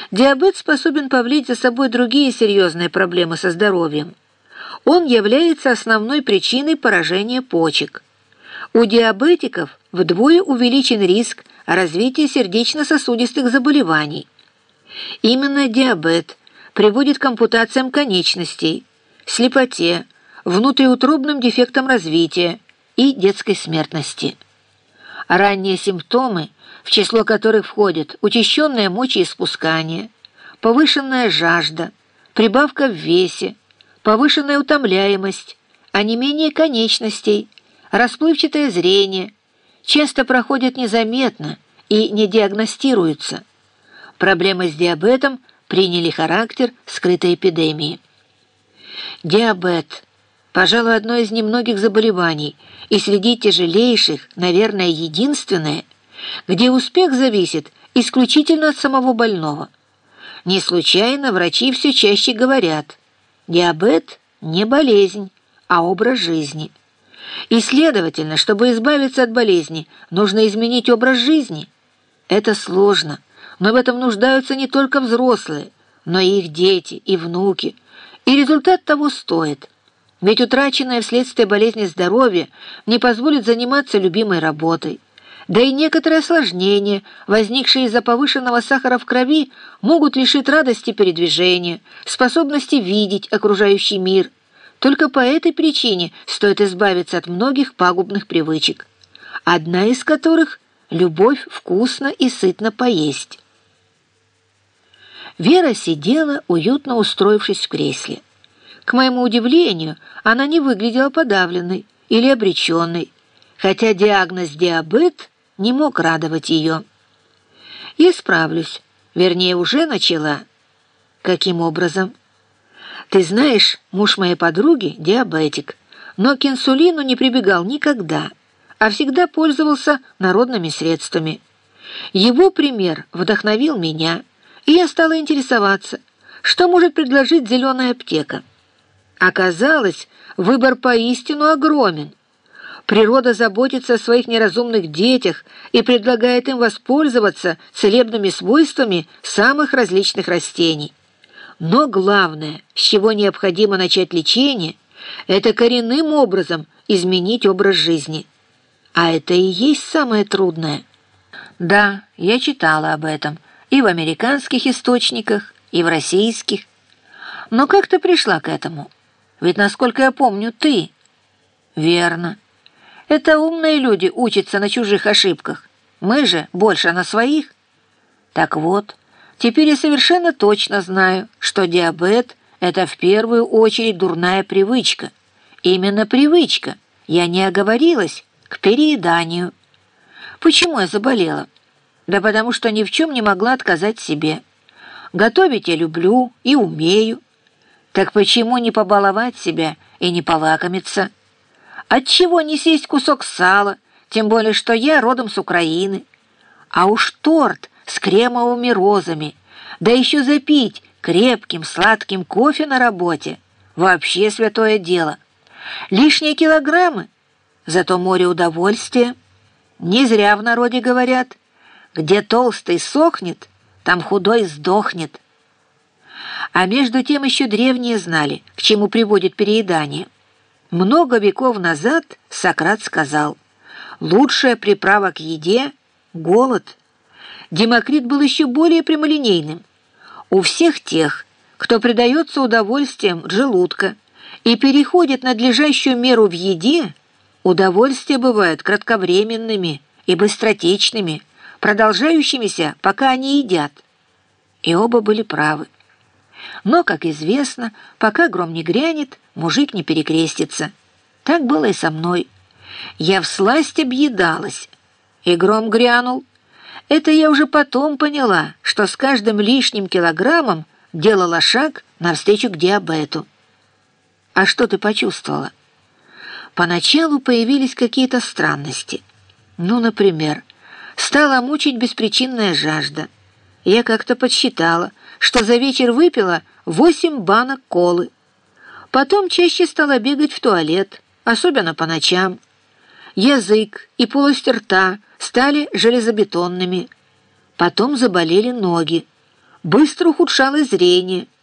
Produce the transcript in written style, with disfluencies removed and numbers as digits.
Диабет способен повлечь за собой другие серьезные проблемы со здоровьем. Он является основной причиной поражения почек. У диабетиков вдвое увеличен риск развития сердечно-сосудистых заболеваний. Именно диабет приводит к ампутациям конечностей, слепоте, внутриутробным дефектам развития и детской смертности. Ранние симптомы, в число которых входят учащенное мочеиспускание, повышенная жажда, прибавка в весе, повышенная утомляемость, онемение конечностей, расплывчатое зрение, часто проходят незаметно и не диагностируются. Проблемы с диабетом приняли характер скрытой эпидемии. Диабет – пожалуй, одно из немногих заболеваний, и среди тяжелейших, наверное, единственное, где успех зависит исключительно от самого больного. Не случайно врачи все чаще говорят: диабет – не болезнь, а образ жизни. И, следовательно, чтобы избавиться от болезни, нужно изменить образ жизни. Это сложно, но в этом нуждаются не только взрослые, но и их дети и внуки, и результат того стоит. Ведь утраченное вследствие болезни здоровье не позволит заниматься любимой работой. Да и некоторые осложнения, возникшие из-за повышенного сахара в крови, могут лишить радости передвижения, способности видеть окружающий мир. Только по этой причине стоит избавиться от многих пагубных привычек, одна из которых – любовь вкусно и сытно поесть. Вера сидела, уютно устроившись в кресле. К моему удивлению, она не выглядела подавленной или обреченной, хотя диагноз «диабет» не мог радовать ее. «Я справлюсь, вернее, уже начала». «Каким образом?» «Ты знаешь, муж моей подруги – диабетик, но к инсулину не прибегал никогда, а всегда пользовался народными средствами. Его пример вдохновил меня, и я стала интересоваться, что может предложить зеленая аптека. Оказалось, выбор поистину огромен. Природа заботится о своих неразумных детях и предлагает им воспользоваться целебными свойствами самых различных растений. Но главное, с чего необходимо начать лечение, это коренным образом изменить образ жизни. А это и есть самое трудное. Да, я читала об этом и в американских источниках, и в российских. Но как ты пришла к этому? Ведь, насколько я помню, ты... Верно. Это умные люди учатся на чужих ошибках. Мы же больше на своих. Так вот, теперь я совершенно точно знаю, что диабет – это в первую очередь дурная привычка. Именно привычка, я не оговорилась, к перееданию. Почему я заболела? Да потому что ни в чем не могла отказать себе. Готовить я люблю и умею. Так почему не побаловать себя и не полакомиться? Отчего не съесть кусок сала, тем более что я родом с Украины? А уж торт с кремовыми розами, да еще запить крепким сладким кофе на работе – вообще святое дело. Лишние килограммы, зато море удовольствия. Не зря в народе говорят: где толстый сохнет, там худой сдохнет. А между тем еще древние знали, к чему приводит переедание. Много веков назад Сократ сказал: лучшая приправа к еде – голод. Демокрит был еще более прямолинейным. У всех тех, кто предается удовольствиям желудка и переходит надлежащую меру в еде, удовольствия бывают кратковременными и быстротечными, продолжающимися, пока они едят. И оба были правы. Но, как известно, пока гром не грянет, мужик не перекрестится. Так было и со мной. Я всласть объедалась, и гром грянул. Это я уже потом поняла, что с каждым лишним килограммом делала шаг навстречу к диабету. А что ты почувствовала? Поначалу появились какие-то странности. Ну, например, стала мучить беспричинная жажда. Я как-то подсчитала, что за вечер выпила 8 банок колы. Потом чаще стала бегать в туалет, особенно по ночам. Язык и полость рта стали железобетонными. Потом заболели ноги. Быстро ухудшалось зрение,